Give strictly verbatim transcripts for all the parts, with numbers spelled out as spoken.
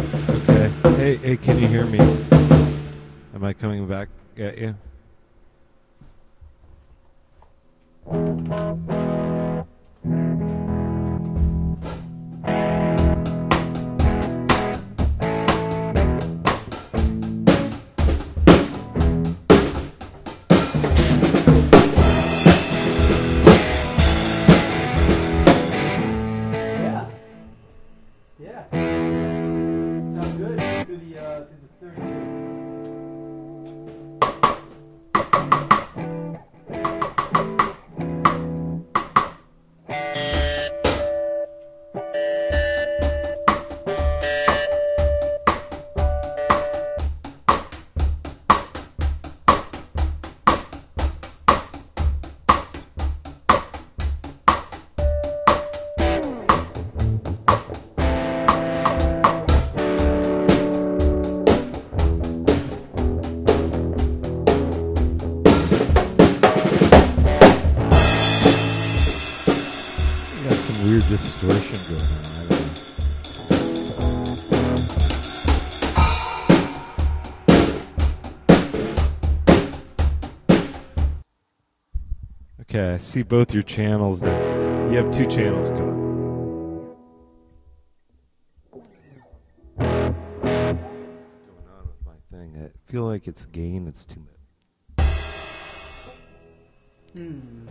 Okay. Hey, hey, can you hear me? Am I coming back at you? Yeah. Yeah. Sounds good. Through the uh, through the thirty-two. Got some weird distortion going on. I don't know. Okay, I see both your channels there. You have two channels going. What's going on with my thing? I feel like it's gain, it's too much. Hmm.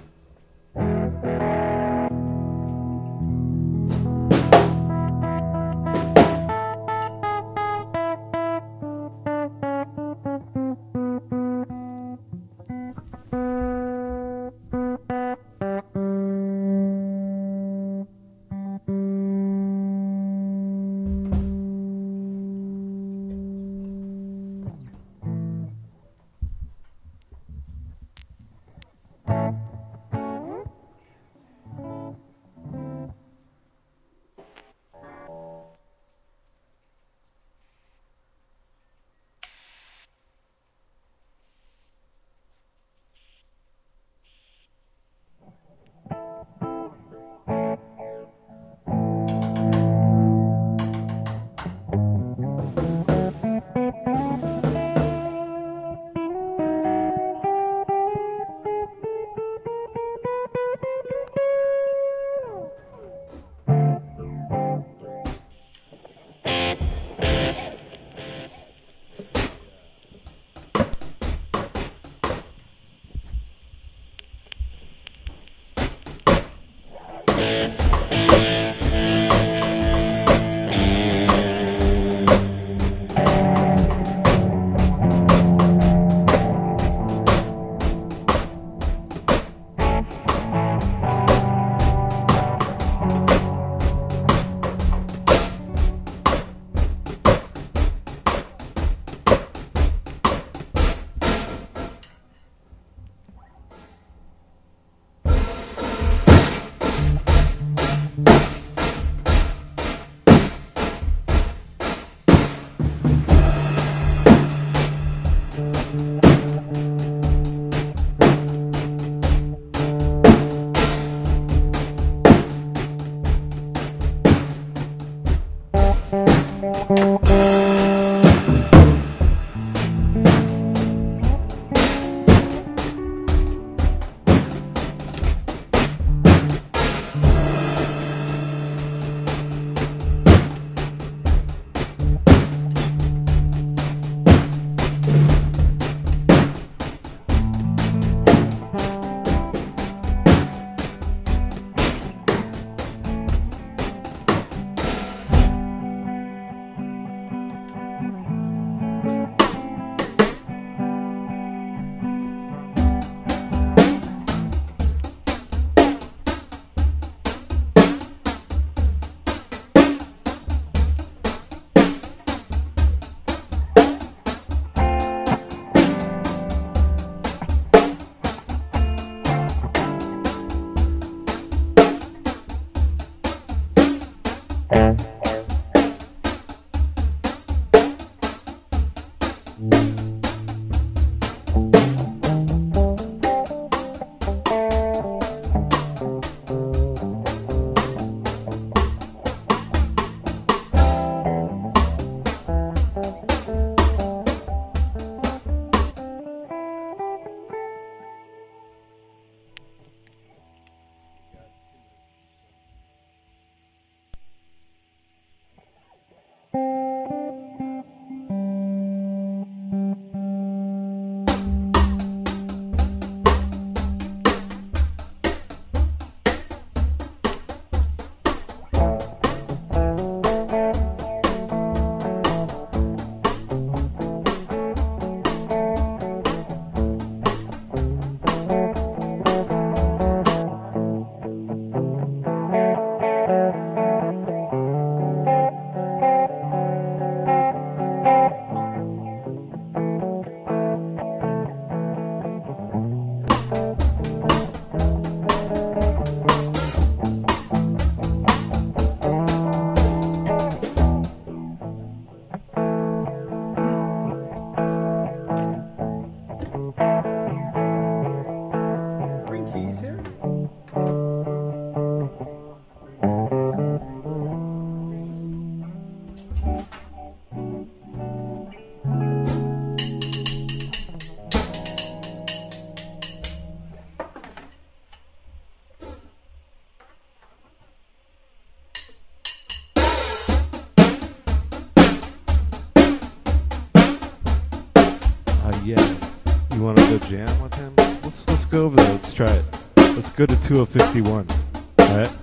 yeah. You want to go jam with him? Let's let's go over there. Let's try it. Let's go to two oh fifty-one. All right.